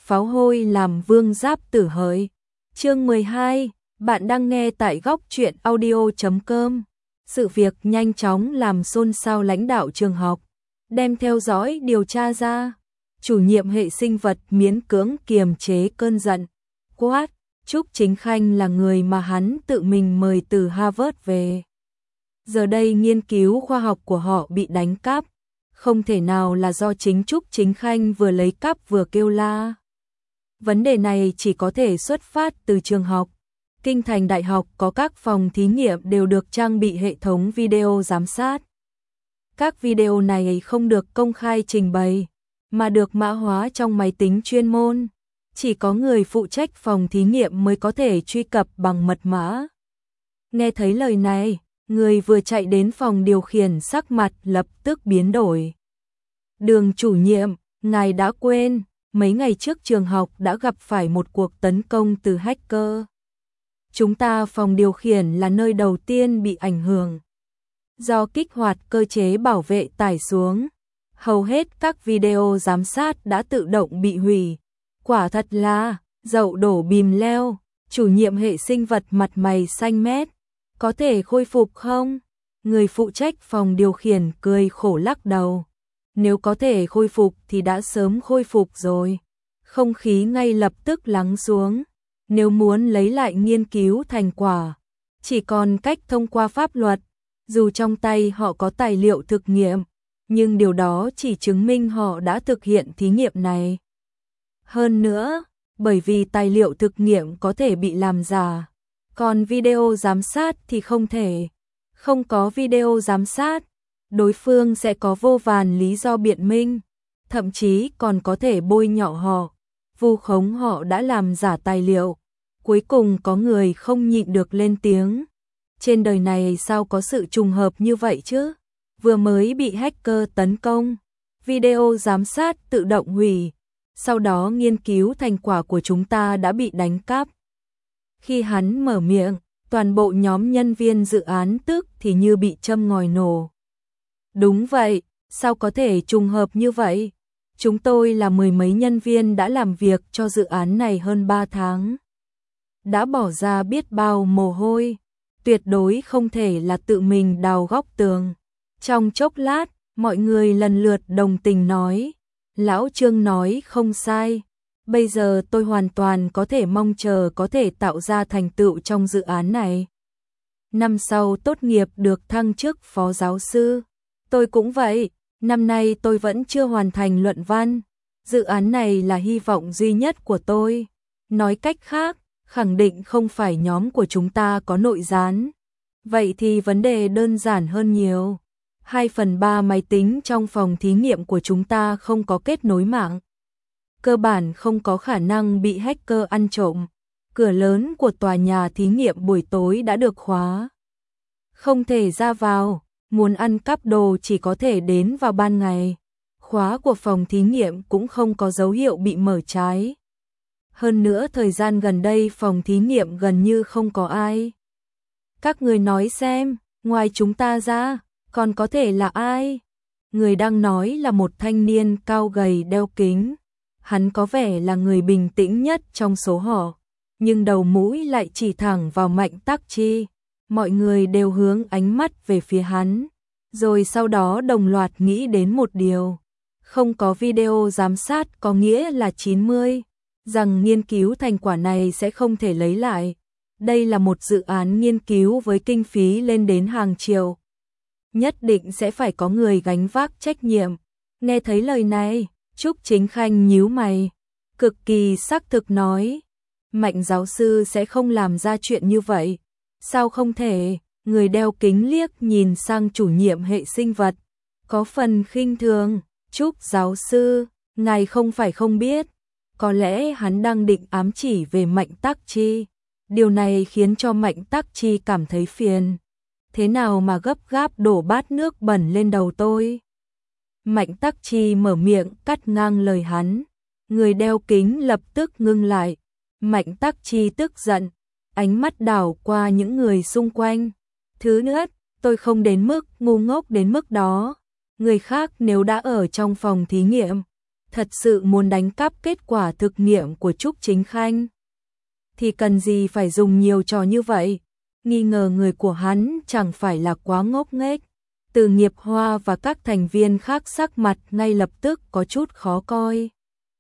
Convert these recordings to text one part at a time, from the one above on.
pháo hôi làm vương giáp tử hỡi. Chương 12, bạn đang nghe tại góc truyện audio.com. Sự việc nhanh chóng làm xôn xao lãnh đạo trường học, đem theo dõi điều tra ra. Chủ nhiệm hệ sinh vật miễn cưỡng kiềm chế cơn giận, quát, Trúc Chính Khanh là người mà hắn tự mình mời từ Harvard về. Giờ đây nghiên cứu khoa học của họ bị đánh cắp, không thể nào là do chính Trúc Chính Khanh vừa lấy cắp vừa kêu la. Vấn đề này chỉ có thể xuất phát từ trường học. Kinh thành đại học có các phòng thí nghiệm đều được trang bị hệ thống video giám sát. Các video này không được công khai trình bày, mà được mã hóa trong máy tính chuyên môn. Chỉ có người phụ trách phòng thí nghiệm mới có thể truy cập bằng mật mã. Nghe thấy lời này, người vừa chạy đến phòng điều khiển sắc mặt lập tức biến đổi. Đường chủ nhiệm, ngài đã quên, mấy ngày trước trường học đã gặp phải một cuộc tấn công từ hacker. Chúng ta phòng điều khiển là nơi đầu tiên bị ảnh hưởng. Do kích hoạt cơ chế bảo vệ tải xuống, hầu hết các video giám sát đã tự động bị hủy. Quả thật là dậu đổ bìm leo. Chủ nhiệm hệ sinh vật mặt mày xanh mét. Có thể khôi phục không? Người phụ trách phòng điều khiển cười khổ lắc đầu. Nếu có thể khôi phục thì đã sớm khôi phục rồi. Không khí ngay lập tức lắng xuống. Nếu muốn lấy lại nghiên cứu thành quả, chỉ còn cách thông qua pháp luật. Dù trong tay họ có tài liệu thực nghiệm, nhưng điều đó chỉ chứng minh họ đã thực hiện thí nghiệm này. Hơn nữa, bởi vì tài liệu thực nghiệm có thể bị làm giả, còn video giám sát thì không thể. Không có video giám sát, đối phương sẽ có vô vàn lý do biện minh, thậm chí còn có thể bôi nhọ họ, vu khống họ đã làm giả tài liệu. Cuối cùng có người không nhịn được lên tiếng. Trên đời này sao có sự trùng hợp như vậy chứ? Vừa mới bị hacker tấn công, video giám sát tự động hủy, sau đó nghiên cứu thành quả của chúng ta đã bị đánh cắp. Khi hắn mở miệng, toàn bộ nhóm nhân viên dự án tức thì như bị châm ngòi nổ. Đúng vậy, sao có thể trùng hợp như vậy? Chúng tôi là mười mấy nhân viên đã làm việc cho dự án này hơn 3 tháng. Đã bỏ ra biết bao mồ hôi, tuyệt đối không thể là tự mình đào góc tường. Trong chốc lát, mọi người lần lượt đồng tình nói, Lão Trương nói không sai, bây giờ tôi hoàn toàn có thể mong chờ có thể tạo ra thành tựu trong dự án này. Năm sau tốt nghiệp được thăng chức phó giáo sư, tôi cũng vậy, năm nay tôi vẫn chưa hoàn thành luận văn, dự án này là hy vọng duy nhất của tôi. Nói cách khác, khẳng định không phải nhóm của chúng ta có nội gián. Vậy thì vấn đề đơn giản hơn nhiều. 2/3 máy tính trong phòng thí nghiệm của chúng ta không có kết nối mạng. Cơ bản không có khả năng bị hacker ăn trộm. Cửa lớn của tòa nhà thí nghiệm buổi tối đã được khóa. Không thể ra vào, muốn ăn cắp đồ chỉ có thể đến vào ban ngày. Khóa của phòng thí nghiệm cũng không có dấu hiệu bị mở trái. Hơn nữa thời gian gần đây phòng thí nghiệm gần như không có ai. Các người nói xem, ngoài chúng ta ra, còn có thể là ai? Người đang nói là một thanh niên cao gầy đeo kính. Hắn có vẻ là người bình tĩnh nhất trong số họ, nhưng đầu mũi lại chỉ thẳng vào Mạnh Tắc Chi. Mọi người đều hướng ánh mắt về phía hắn, rồi sau đó đồng loạt nghĩ đến một điều. Không có video giám sát có nghĩa là 90, rằng nghiên cứu thành quả này sẽ không thể lấy lại. Đây là một dự án nghiên cứu với kinh phí lên đến hàng triệu. Nhất định sẽ phải có người gánh vác trách nhiệm. Nghe thấy lời này, Trúc Chính Khanh nhíu mày, cực kỳ xác thực nói, Mạnh giáo sư sẽ không làm ra chuyện như vậy. Sao không thể? Người đeo kính liếc nhìn sang chủ nhiệm hệ sinh vật, có phần khinh thường. Trúc giáo sư, ngài không phải không biết, có lẽ hắn đang định ám chỉ về Mạnh Tắc Chi. Điều này khiến cho Mạnh Tắc Chi cảm thấy phiền. Thế nào mà gấp gáp đổ bát nước bẩn lên đầu tôi? Mạnh Tắc Chi mở miệng cắt ngang lời hắn. Người đeo kính lập tức ngưng lại. Mạnh Tắc Chi tức giận, ánh mắt đảo qua những người xung quanh. Thứ nhất, tôi không đến mức ngu ngốc đến mức đó. Người khác nếu đã ở trong phòng thí nghiệm, thật sự muốn đánh cắp kết quả thực nghiệm của Trúc Chính Khanh, thì cần gì phải dùng nhiều trò như vậy? Nghi ngờ người của hắn chẳng phải là quá ngốc nghếch. Từ Nghiệp Hoa và các thành viên khác sắc mặt ngay lập tức có chút khó coi.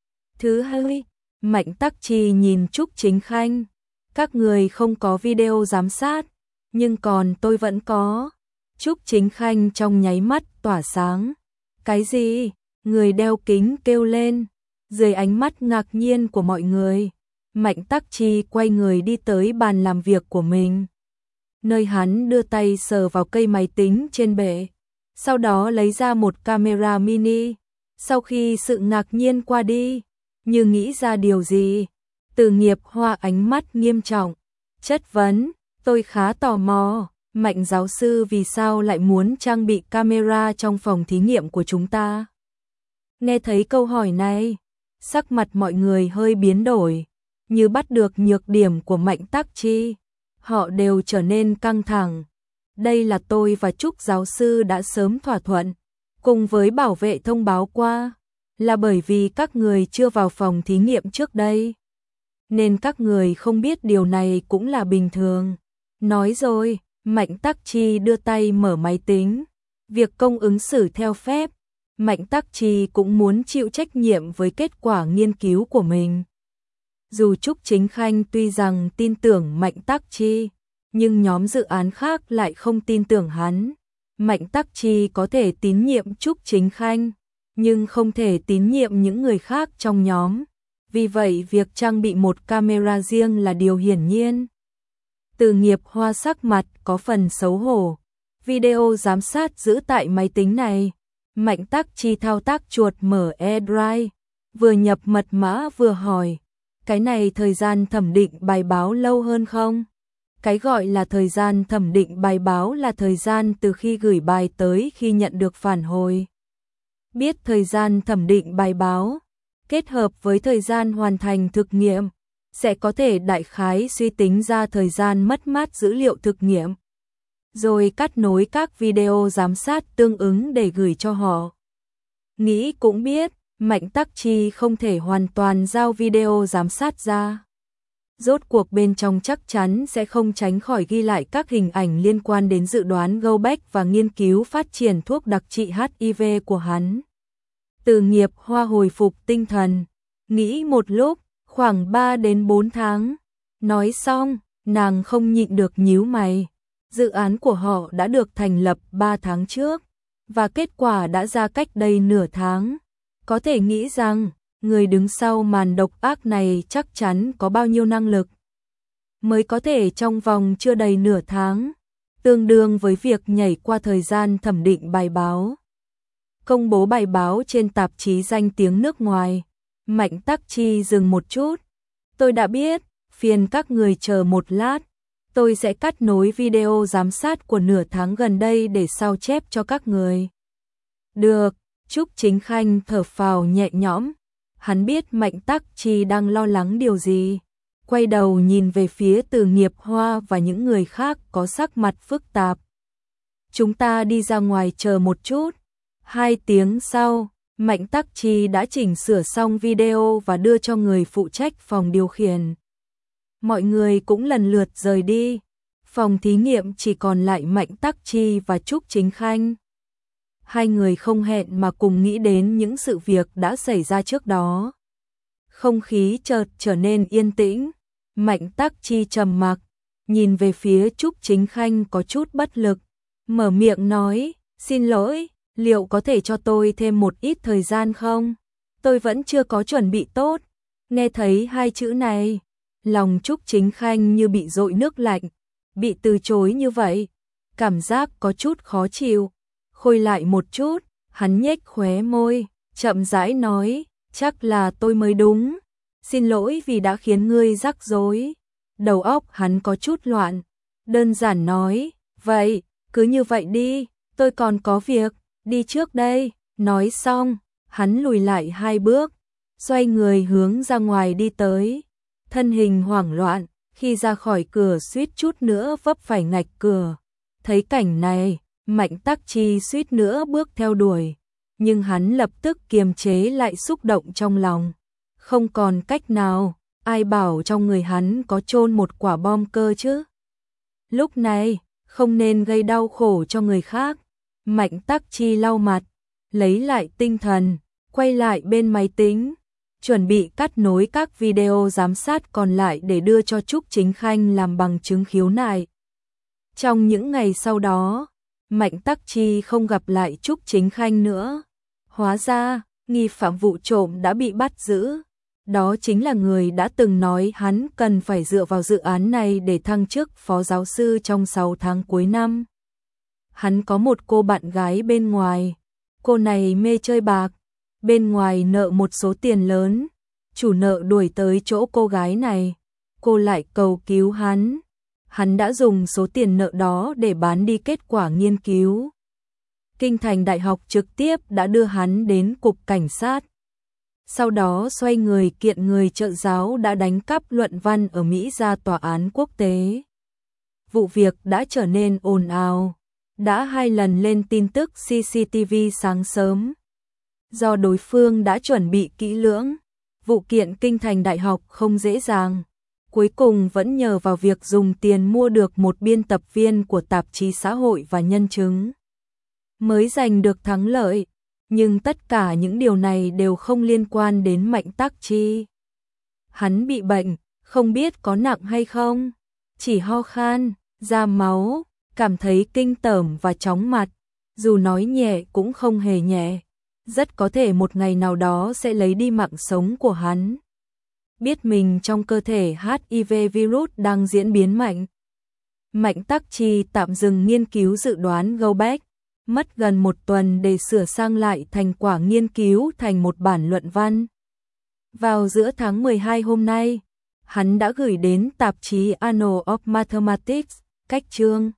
Thứ hai, Mạnh Tắc Chi nhìn Trúc Chính Khanh. Các người không có video giám sát, nhưng còn tôi vẫn có. Trúc Chính Khanh trong nháy mắt tỏa sáng. Cái gì? Người đeo kính kêu lên. Dưới ánh mắt ngạc nhiên của mọi người, Mạnh Tắc Chi quay người đi tới bàn làm việc của mình, nơi hắn đưa tay sờ vào cây máy tính trên bệ, sau đó lấy ra một camera mini. Sau khi sự ngạc nhiên qua đi, như nghĩ ra điều gì, Từ Nghiệp Hoa ánh mắt nghiêm trọng, chất vấn, tôi khá tò mò, Mạnh giáo sư vì sao lại muốn trang bị camera trong phòng thí nghiệm của chúng ta? Nghe thấy câu hỏi này, sắc mặt mọi người hơi biến đổi, như bắt được nhược điểm của Mạnh Tắc Chi, họ đều trở nên căng thẳng. Đây là tôi và Trúc giáo sư đã sớm thỏa thuận, cùng với bảo vệ thông báo qua, là bởi vì các người chưa vào phòng thí nghiệm trước đây, nên các người không biết điều này cũng là bình thường. Nói rồi, Mạnh Tắc Chi đưa tay mở máy tính, việc công ứng xử theo phép, Mạnh Tắc Chi cũng muốn chịu trách nhiệm với kết quả nghiên cứu của mình. Dù Trúc Chính Khanh tuy rằng tin tưởng Mạnh Tắc Chi, nhưng nhóm dự án khác lại không tin tưởng hắn. Mạnh Tắc Chi có thể tín nhiệm Trúc Chính Khanh, nhưng không thể tín nhiệm những người khác trong nhóm. Vì vậy việc trang bị một camera riêng là điều hiển nhiên. Từ Nghiệp Hoa sắc mặt có phần xấu hổ. Video giám sát giữ tại máy tính này. Mạnh Tắc Chi thao tác chuột mở AirDrive, vừa nhập mật mã vừa hỏi, cái này thời gian thẩm định bài báo lâu hơn không? Cái gọi là thời gian thẩm định bài báo là thời gian từ khi gửi bài tới khi nhận được phản hồi. Biết thời gian thẩm định bài báo, kết hợp với thời gian hoàn thành thực nghiệm, sẽ có thể đại khái suy tính ra thời gian mất mát dữ liệu thực nghiệm, rồi cắt nối các video giám sát tương ứng để gửi cho họ. Nghĩ cũng biết, Mạnh Tắc Chi không thể hoàn toàn giao video giám sát ra. Rốt cuộc bên trong chắc chắn sẽ không tránh khỏi ghi lại các hình ảnh liên quan đến dự đoán Go-Back và nghiên cứu phát triển thuốc đặc trị HIV của hắn. Từ Nghiệp Hoa hồi phục tinh thần, nghĩ một lúc, khoảng 3 đến 4 tháng. Nói xong, nàng không nhịn được nhíu mày. Dự án của họ đã được thành lập 3 tháng trước, và kết quả đã ra cách đây nửa tháng. Có thể nghĩ rằng, người đứng sau màn độc ác này chắc chắn có bao nhiêu năng lực, mới có thể trong vòng chưa đầy nửa tháng, tương đương với việc nhảy qua thời gian thẩm định bài báo, công bố bài báo trên tạp chí danh tiếng nước ngoài. Mạnh Tắc Chi dừng một chút. Tôi đã biết, phiền các người chờ một lát. Tôi sẽ cắt nối video giám sát của nửa tháng gần đây để sao chép cho các người. Được, Trúc Chính Khanh thở phào nhẹ nhõm. Hắn biết Mạnh Tắc Chi đang lo lắng điều gì. Quay đầu nhìn về phía Từ Nghiệp Hoa và những người khác có sắc mặt phức tạp. Chúng ta đi ra ngoài chờ một chút. 2 tiếng sau, Mạnh Tắc Chi đã chỉnh sửa xong video và đưa cho người phụ trách phòng điều khiển. Mọi người cũng lần lượt rời đi. Phòng thí nghiệm chỉ còn lại Mạnh Tắc Chi và Trúc Chính Khanh. Hai người không hẹn mà cùng nghĩ đến những sự việc đã xảy ra trước đó. Không khí chợt trở nên yên tĩnh. Mạnh Tắc Chi trầm mặc, nhìn về phía Trúc Chính Khanh có chút bất lực, mở miệng nói, xin lỗi, liệu có thể cho tôi thêm một ít thời gian không? Tôi vẫn chưa có chuẩn bị tốt. Nghe thấy 2 chữ này, lòng Trúc Chính Khanh như bị dội nước lạnh, bị từ chối như vậy, cảm giác có chút khó chịu. Khôi lại một chút, hắn nhếch khóe môi, chậm rãi nói, chắc là tôi mới đúng. Xin lỗi vì đã khiến ngươi rắc rối. Đầu óc hắn có chút loạn, đơn giản nói, vậy, cứ như vậy đi, tôi còn có việc, đi trước đây. Nói xong, hắn lùi lại 2 bước, xoay người hướng ra ngoài đi tới. Thân hình hoảng loạn, khi ra khỏi cửa suýt chút nữa vấp phải ngạch cửa. Thấy cảnh này, Mạnh Tắc Chi suýt nữa bước theo đuổi. nhưng hắn lập tức kiềm chế lại xúc động trong lòng. Không còn cách nào, ai bảo trong người hắn có chôn một quả bom cơ chứ. Lúc này, không nên gây đau khổ cho người khác. Mạnh Tắc Chi lau mặt, lấy lại tinh thần, quay lại bên máy tính, chuẩn bị cắt nối các video giám sát còn lại để đưa cho Trúc Chính Khanh làm bằng chứng khiếu nại. Trong những ngày sau đó, Mạnh Tắc Chi không gặp lại Trúc Chính Khanh nữa. Hóa ra, nghi phạm vụ trộm đã bị bắt giữ. Đó chính là người đã từng nói hắn cần phải dựa vào dự án này để thăng chức phó giáo sư trong 6 tháng cuối năm. Hắn có một cô bạn gái bên ngoài. Cô này mê chơi bạc, bên ngoài nợ một số tiền lớn. Chủ nợ đuổi tới chỗ cô gái này. Cô lại cầu cứu hắn. Hắn đã dùng số tiền nợ đó để bán đi kết quả nghiên cứu. Kinh thành đại học trực tiếp đã đưa hắn đến cục cảnh sát. Sau đó xoay người kiện người trợ giáo đã đánh cắp luận văn ở Mỹ ra tòa án quốc tế. Vụ việc đã trở nên ồn ào, đã 2 lần lên tin tức CCTV sáng sớm. Do đối phương đã chuẩn bị kỹ lưỡng, vụ kiện kinh thành đại học không dễ dàng. Cuối cùng vẫn nhờ vào việc dùng tiền mua được một biên tập viên của tạp chí xã hội và nhân chứng mới giành được thắng lợi. Nhưng tất cả những điều này đều không liên quan đến Mạnh Tắc Chi. Hắn bị bệnh, không biết có nặng hay không, chỉ ho khan, ra máu, cảm thấy kinh tởm và chóng mặt, dù nói nhẹ cũng không hề nhẹ, rất có thể một ngày nào đó sẽ lấy đi mạng sống của hắn. Biết mình trong cơ thể HIV virus đang diễn biến mạnh. Mạnh Tắc Chi tạm dừng nghiên cứu dự đoán Goldbach, mất gần 1 tuần để sửa sang lại thành quả nghiên cứu thành một bản luận văn. Vào giữa tháng 12 hôm nay, hắn đã gửi đến tạp chí Annals of Mathematics, cách chương